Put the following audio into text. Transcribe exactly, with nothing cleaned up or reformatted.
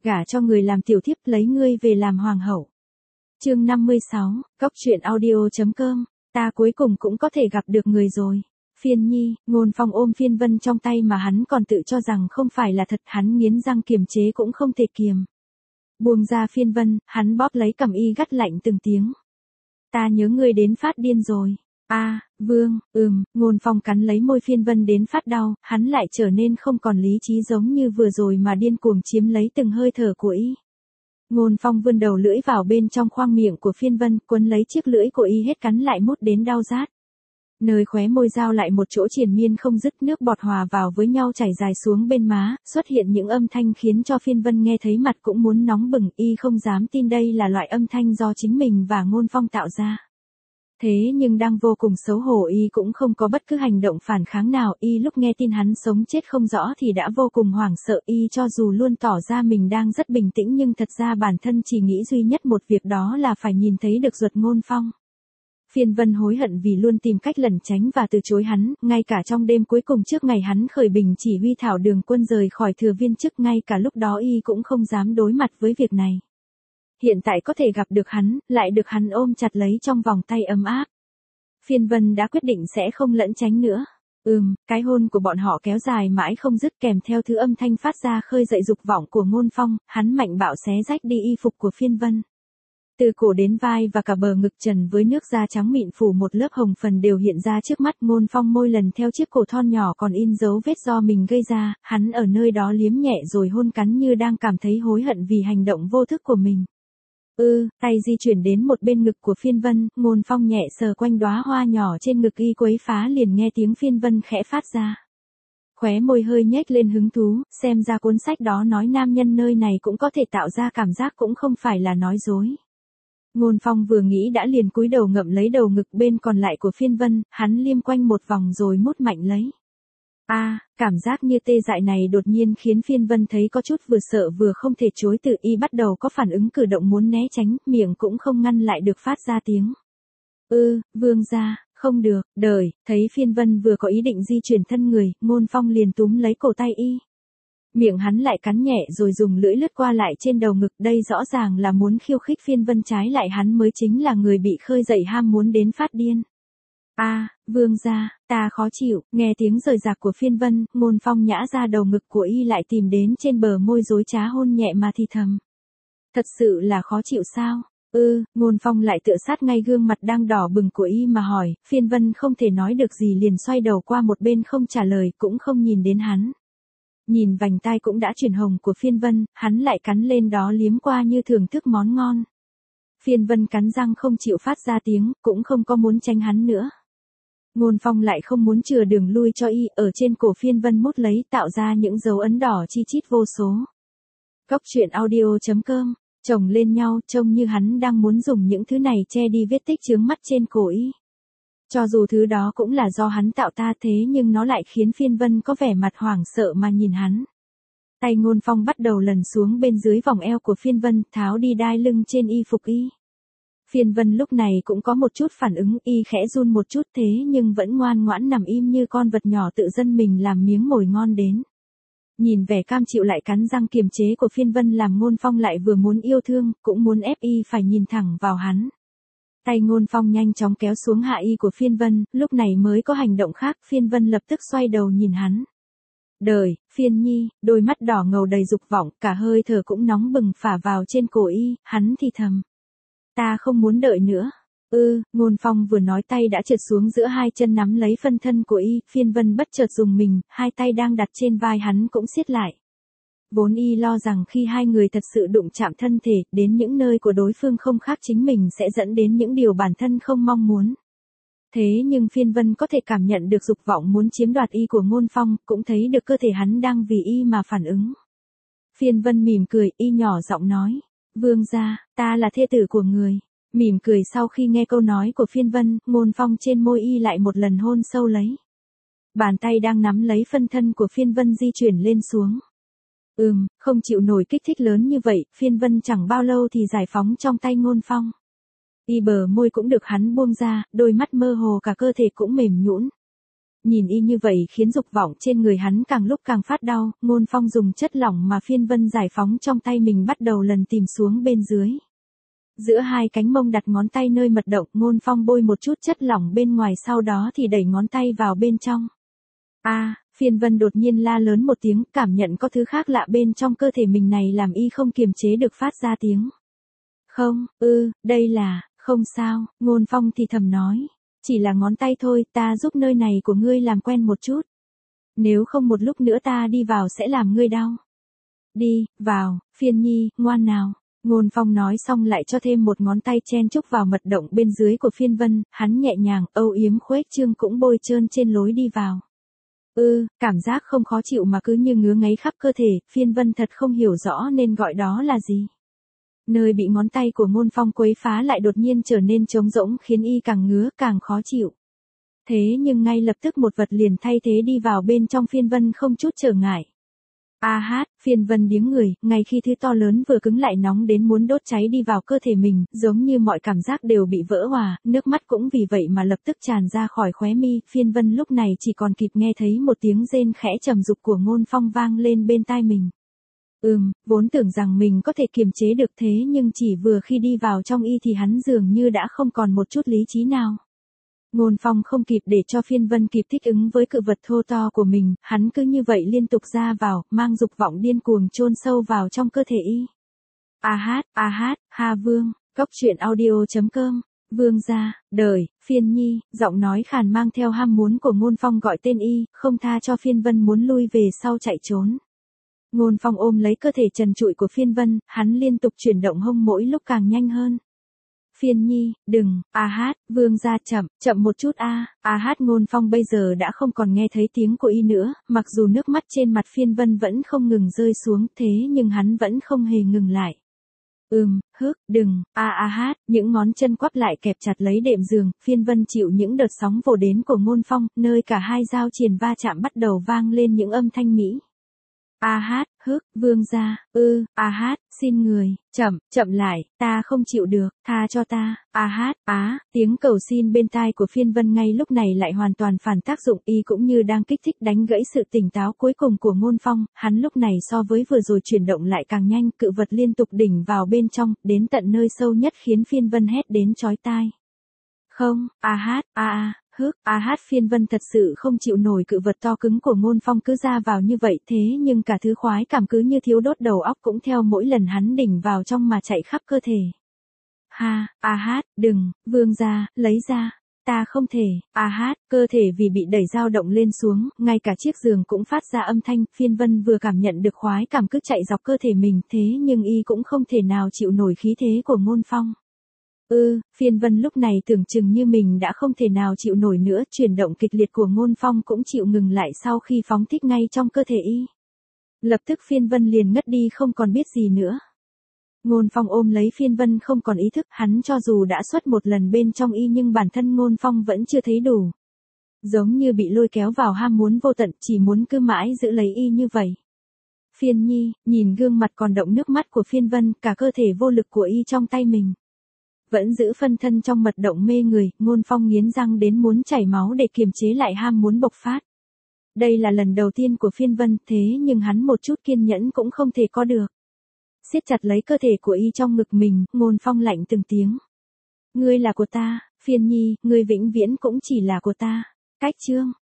gả cho người làm tiểu thiếp lấy ngươi về làm hoàng hậu. Chương năm mươi sáu, Cốc truyện audio.com, ta cuối cùng cũng có thể gặp được người rồi. Phiên Nhi, Ngôn Phong ôm Phiên Vân trong tay mà hắn còn tự cho rằng không phải là thật, hắn nghiến răng kiềm chế cũng không thể kiềm. Buông ra Phiên Vân, hắn bóp lấy cằm y gắt lạnh từng tiếng. Ta nhớ ngươi đến phát điên rồi. A, à, Vương, ừm, Ngôn Phong cắn lấy môi Phiên Vân đến phát đau, hắn lại trở nên không còn lý trí giống như vừa rồi mà điên cuồng chiếm lấy từng hơi thở của y. Ngôn Phong vươn đầu lưỡi vào bên trong khoang miệng của Phiên Vân, quấn lấy chiếc lưỡi của y hết cắn lại mút đến đau rát. Nơi khóe môi giao lại một chỗ triền miên không dứt, nước bọt hòa vào với nhau chảy dài xuống bên má, xuất hiện những âm thanh khiến cho Phiên Vân nghe thấy mặt cũng muốn nóng bừng, y không dám tin đây là loại âm thanh do chính mình và Ngôn Phong tạo ra. Thế nhưng đang vô cùng xấu hổ y cũng không có bất cứ hành động phản kháng nào, y lúc nghe tin hắn sống chết không rõ thì đã vô cùng hoảng sợ, y cho dù luôn tỏ ra mình đang rất bình tĩnh nhưng thật ra bản thân chỉ nghĩ duy nhất một việc, đó là phải nhìn thấy được ruột Ngôn Phong. Phiên Vân hối hận vì luôn tìm cách lẩn tránh và từ chối hắn, ngay cả trong đêm cuối cùng trước ngày hắn khởi binh chỉ huy thảo đường quân rời khỏi thừa viên chức, ngay cả lúc đó y cũng không dám đối mặt với việc này. Hiện tại có thể gặp được hắn, lại được hắn ôm chặt lấy trong vòng tay ấm áp. Phiên Vân đã quyết định sẽ không lẩn tránh nữa. Ừm, cái hôn của bọn họ kéo dài mãi không dứt, kèm theo thứ âm thanh phát ra khơi dậy dục vọng của Ngôn Phong, hắn mạnh bạo xé rách đi y phục của Phiên Vân. Từ cổ đến vai và cả bờ ngực trần với nước da trắng mịn phủ một lớp hồng phần đều hiện ra trước mắt. Ngôn Phong môi lần theo chiếc cổ thon nhỏ còn in dấu vết do mình gây ra, hắn ở nơi đó liếm nhẹ rồi hôn cắn như đang cảm thấy hối hận vì hành động vô thức của mình. Ừ, tay di chuyển đến một bên ngực của Phiên Vân, Ngôn Phong nhẹ sờ quanh đóa hoa nhỏ trên ngực y, quấy phá liền nghe tiếng Phiên Vân khẽ phát ra. Khóe môi hơi nhếch lên hứng thú, xem ra cuốn sách đó nói nam nhân nơi này cũng có thể tạo ra cảm giác cũng không phải là nói dối. Ngôn Phong vừa nghĩ đã liền cúi đầu ngậm lấy đầu ngực bên còn lại của Phiên Vân, hắn liêm quanh một vòng rồi mút mạnh lấy. A, à, cảm giác như tê dại này đột nhiên khiến Phiên Vân thấy có chút vừa sợ vừa không thể chối từ, y bắt đầu có phản ứng cử động muốn né tránh, miệng cũng không ngăn lại được phát ra tiếng. Ư, ừ, Vương gia, không được, đời, thấy Phiên Vân vừa có ý định di chuyển thân người, Ngôn Phong liền túm lấy cổ tay y. Miệng hắn lại cắn nhẹ rồi dùng lưỡi lướt qua lại trên đầu ngực, đây rõ ràng là muốn khiêu khích Phiên Vân, trái lại hắn mới chính là người bị khơi dậy ham muốn đến phát điên. A, à, Vương gia, ta khó chịu, nghe tiếng rời rạc của Phiên Vân, Ngôn Phong nhã ra đầu ngực của y lại tìm đến trên bờ môi dối trá hôn nhẹ mà thì thầm. Thật sự là khó chịu sao? Ừ, Ngôn Phong lại tựa sát ngay gương mặt đang đỏ bừng của y mà hỏi, Phiên Vân không thể nói được gì liền xoay đầu qua một bên không trả lời, cũng không nhìn đến hắn. Nhìn vành tai cũng đã chuyển hồng của Phiên Vân, hắn lại cắn lên đó liếm qua như thưởng thức món ngon. Phiên Vân cắn răng không chịu phát ra tiếng, cũng không có muốn tránh hắn nữa. Ngôn Phong lại không muốn chừa đường lui cho y, ở trên cổ Phiên Vân mút lấy, tạo ra những dấu ấn đỏ chi chít vô số. Cốc truyện audio.com, chồng lên nhau, trông như hắn đang muốn dùng những thứ này che đi vết tích chướng mắt trên cổ y. Cho dù thứ đó cũng là do hắn tạo ta, thế nhưng nó lại khiến Phiên Vân có vẻ mặt hoảng sợ mà nhìn hắn. Tay Ngôn Phong bắt đầu lần xuống bên dưới vòng eo của Phiên Vân, tháo đi đai lưng trên y phục y. Phiên Vân lúc này cũng có một chút phản ứng, y khẽ run một chút thế nhưng vẫn ngoan ngoãn nằm im như con vật nhỏ tự dân mình làm miếng mồi ngon đến. Nhìn vẻ cam chịu lại cắn răng kiềm chế của Phiên Vân làm Ngôn Phong lại vừa muốn yêu thương, cũng muốn ép y phải nhìn thẳng vào hắn. Tay Ngôn Phong nhanh chóng kéo xuống hạ y của Phiên Vân, lúc này mới có hành động khác, Phiên Vân lập tức xoay đầu nhìn hắn. Đời, Phiên Nhi, đôi mắt đỏ ngầu đầy dục vọng, cả hơi thở cũng nóng bừng phả vào trên cổ y, hắn thì thầm. Ta không muốn đợi nữa. Ừ, Ngôn Phong vừa nói tay đã trượt xuống giữa hai chân nắm lấy phân thân của y, Phiên Vân bất chợt dùng mình, hai tay đang đặt trên vai hắn cũng siết lại. Vốn y lo rằng khi hai người thật sự đụng chạm thân thể, đến những nơi của đối phương không khác chính mình sẽ dẫn đến những điều bản thân không mong muốn. Thế nhưng Phiên Vân có thể cảm nhận được dục vọng muốn chiếm đoạt y của Ngôn Phong, cũng thấy được cơ thể hắn đang vì y mà phản ứng. Phiên Vân mỉm cười, y nhỏ giọng nói, Vương gia, ta là thê tử của người. Mỉm cười sau khi nghe câu nói của Phiên Vân, Ngôn Phong trên môi y lại một lần hôn sâu lấy. Bàn tay đang nắm lấy phân thân của Phiên Vân di chuyển lên xuống. Ừm, không chịu nổi kích thích lớn như vậy, Phiên Vân chẳng bao lâu thì giải phóng trong tay Ngôn Phong. Y bờ môi cũng được hắn buông ra, đôi mắt mơ hồ cả cơ thể cũng mềm nhũn. Nhìn y như vậy khiến dục vọng trên người hắn càng lúc càng phát đau, Ngôn Phong dùng chất lỏng mà phiên vân giải phóng trong tay mình bắt đầu lần tìm xuống bên dưới. Giữa hai cánh mông đặt ngón tay nơi mật động, Ngôn Phong bôi một chút chất lỏng bên ngoài sau đó thì đẩy ngón tay vào bên trong. A, à, phiên vân đột nhiên la lớn một tiếng, cảm nhận có thứ khác lạ bên trong cơ thể mình này làm y không kiềm chế được phát ra tiếng. Không, ư, đây là, không sao, Ngôn Phong thì thầm nói. Chỉ là ngón tay thôi, ta giúp nơi này của ngươi làm quen một chút. Nếu không một lúc nữa ta đi vào sẽ làm ngươi đau. Đi, vào, phiên nhi, ngoan nào. Ngôn Phong nói xong lại cho thêm một ngón tay chen chúc vào mật động bên dưới của phiên vân, hắn nhẹ nhàng, âu yếm khuếch trương cũng bôi trơn trên lối đi vào. Ừ, cảm giác không khó chịu mà cứ như ngứa ngáy khắp cơ thể, phiên vân thật không hiểu rõ nên gọi đó là gì. Nơi bị ngón tay của Ngôn Phong quấy phá lại đột nhiên trở nên trống rỗng khiến y càng ngứa càng khó chịu. Thế nhưng ngay lập tức một vật liền thay thế đi vào bên trong phiên vân không chút trở ngại. A hát, phiên vân điếng người, ngay khi thứ to lớn vừa cứng lại nóng đến muốn đốt cháy đi vào cơ thể mình, giống như mọi cảm giác đều bị vỡ hòa, nước mắt cũng vì vậy mà lập tức tràn ra khỏi khóe mi, phiên vân lúc này chỉ còn kịp nghe thấy một tiếng rên khẽ trầm dục của Ngôn Phong vang lên bên tai mình. Ừm, vốn tưởng rằng mình có thể kiềm chế được thế nhưng chỉ vừa khi đi vào trong y thì hắn dường như đã không còn một chút lý trí nào. Ngôn Phong không kịp để cho phiên vân kịp thích ứng với cự vật thô to của mình, hắn cứ như vậy liên tục ra vào, mang dục vọng điên cuồng chôn sâu vào trong cơ thể y. A hát, a hát, ha vương, cốc truyện audio chấm com, vương gia, đời, phiên nhi, giọng nói khàn mang theo ham muốn của Ngôn Phong gọi tên y, không tha cho phiên vân muốn lui về sau chạy trốn. Ngôn Phong ôm lấy cơ thể trần trụi của phiên vân, hắn liên tục chuyển động hông mỗi lúc càng nhanh hơn. Phiên nhi, đừng, a hát, vương gia chậm, chậm một chút a, a hát Ngôn Phong bây giờ đã không còn nghe thấy tiếng của y nữa, mặc dù nước mắt trên mặt phiên vân vẫn không ngừng rơi xuống thế nhưng hắn vẫn không hề ngừng lại. Ừm, hức, đừng, a a hát, những ngón chân quắp lại kẹp chặt lấy đệm giường, phiên vân chịu những đợt sóng vồ đến của Ngôn Phong, nơi cả hai dao triền va chạm bắt đầu vang lên những âm thanh mỹ. A hát, hức, vương gia, ư, a hát, xin người, chậm, chậm lại, ta không chịu được, tha cho ta, a hát, á, tiếng cầu xin bên tai của phiên vân ngay lúc này lại hoàn toàn phản tác dụng, y cũng như đang kích thích đánh gãy sự tỉnh táo cuối cùng của Ngôn Phong, hắn lúc này so với vừa rồi chuyển động lại càng nhanh, cự vật liên tục đỉnh vào bên trong, đến tận nơi sâu nhất khiến phiên vân hét đến chói tai. Không, a hát, a a. Hức, a hát phiên vân thật sự không chịu nổi cự vật to cứng của Ngôn Phong cứ ra vào như vậy thế nhưng cả thứ khoái cảm cứ như thiếu đốt đầu óc cũng theo mỗi lần hắn đỉnh vào trong mà chạy khắp cơ thể. Ha, a hát, đừng, vương gia, lấy ra, ta không thể, a hát, cơ thể vì bị đẩy dao động lên xuống, ngay cả chiếc giường cũng phát ra âm thanh, phiên vân vừa cảm nhận được khoái cảm cứ chạy dọc cơ thể mình thế nhưng y cũng không thể nào chịu nổi khí thế của Ngôn Phong. Ừ, phiên vân lúc này tưởng chừng như mình đã không thể nào chịu nổi nữa, chuyển động kịch liệt của Ngôn Phong cũng chịu ngừng lại sau khi phóng thích ngay trong cơ thể y. Lập tức phiên vân liền ngất đi không còn biết gì nữa. Ngôn Phong ôm lấy phiên vân không còn ý thức, hắn cho dù đã xuất một lần bên trong y nhưng bản thân Ngôn Phong vẫn chưa thấy đủ. Giống như bị lôi kéo vào ham muốn vô tận, chỉ muốn cứ mãi giữ lấy y như vậy. Phiên nhi, nhìn gương mặt còn động nước mắt của phiên vân, cả cơ thể vô lực của y trong tay mình. Vẫn giữ phân thân trong mật động mê người, Ngôn Phong nghiến răng đến muốn chảy máu để kiềm chế lại ham muốn bộc phát. Đây là lần đầu tiên của phiên vân, thế nhưng hắn một chút kiên nhẫn cũng không thể có được. Siết chặt lấy cơ thể của y trong ngực mình, Ngôn Phong lạnh từng tiếng. Ngươi là của ta, phiên nhi, ngươi vĩnh viễn cũng chỉ là của ta. Cách chương.